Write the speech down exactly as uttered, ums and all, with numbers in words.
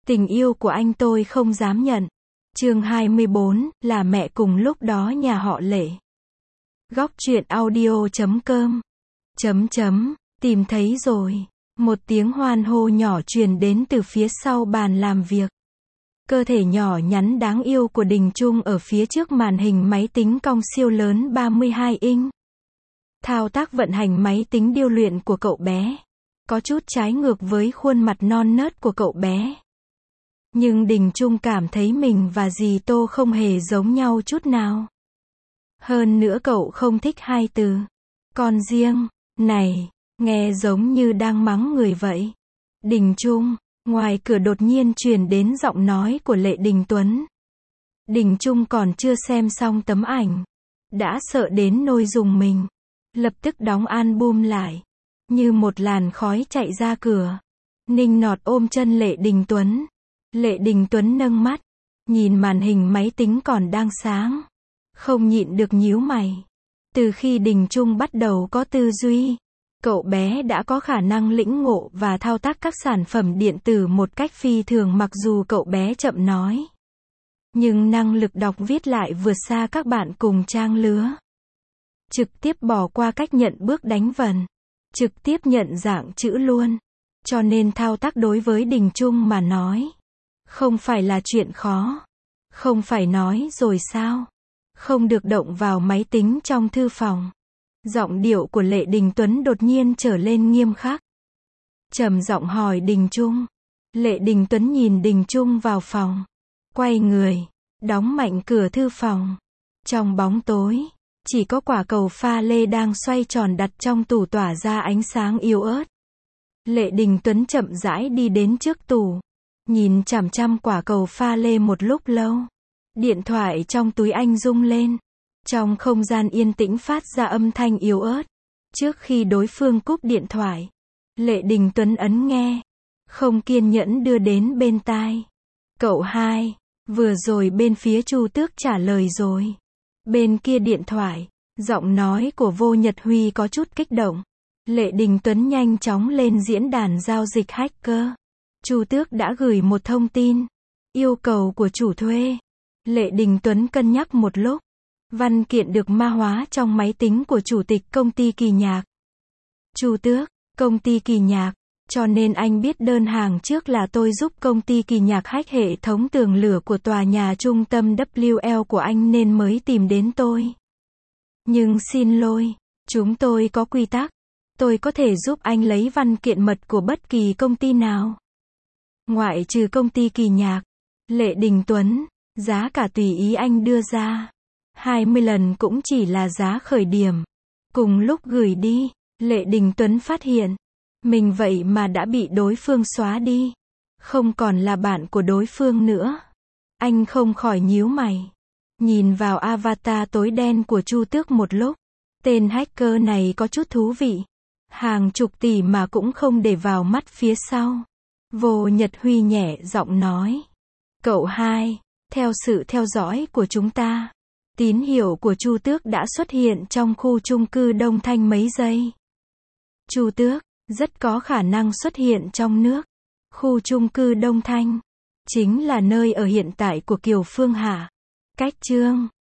Tình yêu của anh tôi không dám nhận. Chương hai mươi bốn, là mẹ cùng lúc đó nhà họ Lệ. Góc truyện audio chấm com. Chấm chấm, tìm thấy rồi. Một tiếng hoan hô nhỏ truyền đến từ phía sau bàn làm việc. Cơ thể nhỏ nhắn đáng yêu của Đình Trung ở phía trước màn hình máy tính cong siêu lớn ba mươi hai inch. Thao tác vận hành máy tính điêu luyện của cậu bé có chút trái ngược với khuôn mặt non nớt của cậu bé. Nhưng Đình Trung cảm thấy mình và dì Tô không hề giống nhau chút nào. Hơn nữa cậu không thích hai từ con riêng này, nghe giống như đang mắng người vậy. Đình Trung, ngoài cửa đột nhiên truyền đến giọng nói của Lệ Đình Tuấn. Đình Trung còn chưa xem xong tấm ảnh, đã sợ đến nỗi rùng mình, lập tức đóng album lại, như một làn khói chạy ra cửa. Ninh nọt ôm chân Lệ Đình Tuấn. Lệ Đình Tuấn nâng mắt, nhìn màn hình máy tính còn đang sáng, không nhịn được nhíu mày. Từ khi Đình Trung bắt đầu có tư duy, cậu bé đã có khả năng lĩnh ngộ và thao tác các sản phẩm điện tử một cách phi thường. Mặc dù cậu bé chậm nói, nhưng năng lực đọc viết lại vượt xa các bạn cùng trang lứa. Trực tiếp bỏ qua cách nhận bước đánh vần, trực tiếp nhận dạng chữ luôn. Cho nên thao tác đối với Đình Trung mà nói, không phải là chuyện khó. Không phải nói rồi sao? Không được động vào máy tính trong thư phòng. Giọng điệu của Lệ Đình Tuấn đột nhiên trở lên nghiêm khắc. Trầm giọng hỏi Đình Trung. Lệ Đình Tuấn nhìn Đình Trung vào phòng, quay người, đóng mạnh cửa thư phòng. Trong bóng tối, chỉ có quả cầu pha lê đang xoay tròn đặt trong tủ tỏa ra ánh sáng yếu ớt. Lệ Đình Tuấn chậm rãi đi đến trước tủ, nhìn chằm chằm quả cầu pha lê một lúc lâu. Điện thoại trong túi anh rung lên. Trong không gian yên tĩnh phát ra âm thanh yếu ớt. Trước khi đối phương cúp điện thoại, Lệ Đình Tuấn ấn nghe, không kiên nhẫn đưa đến bên tai. Cậu hai, vừa rồi bên phía Chu Tước trả lời rồi. Bên kia điện thoại, giọng nói của Vô Nhật Huy có chút kích động. Lệ Đình Tuấn nhanh chóng lên diễn đàn giao dịch hacker. Chu Tước đã gửi một thông tin, yêu cầu của chủ thuê. Lệ Đình Tuấn cân nhắc một lúc. Văn kiện được mã hóa trong máy tính của chủ tịch công ty Kỳ Nhạc. Chu Tước, công ty Kỳ Nhạc, cho nên anh biết đơn hàng trước là tôi giúp công ty Kỳ Nhạc hack hệ thống tường lửa của tòa nhà trung tâm W L của anh nên mới tìm đến tôi. Nhưng xin lỗi, chúng tôi có quy tắc. Tôi có thể giúp anh lấy văn kiện mật của bất kỳ công ty nào, ngoại trừ công ty Kỳ Nhạc. Lệ Đình Tuấn, giá cả tùy ý anh đưa ra. hai mươi lần cũng chỉ là giá khởi điểm. Cùng lúc gửi đi, Lệ Đình Tuấn phát hiện, mình vậy mà đã bị đối phương xóa đi. Không còn là bạn của đối phương nữa. Anh không khỏi nhíu mày. Nhìn vào avatar tối đen của Chu Tước một lúc. Tên hacker này có chút thú vị. Hàng chục tỷ mà cũng không để vào mắt phía sau. Vô Nhật Huy nhẹ giọng nói. Cậu hai, theo sự theo dõi của chúng ta, tín hiệu của Chu Tước đã xuất hiện trong khu chung cư Đông Thanh mấy giây. Chu Tước, rất có khả năng xuất hiện trong nước. Khu chung cư Đông Thanh, chính là nơi ở hiện tại của Kiều Phương Hạ. Cách chương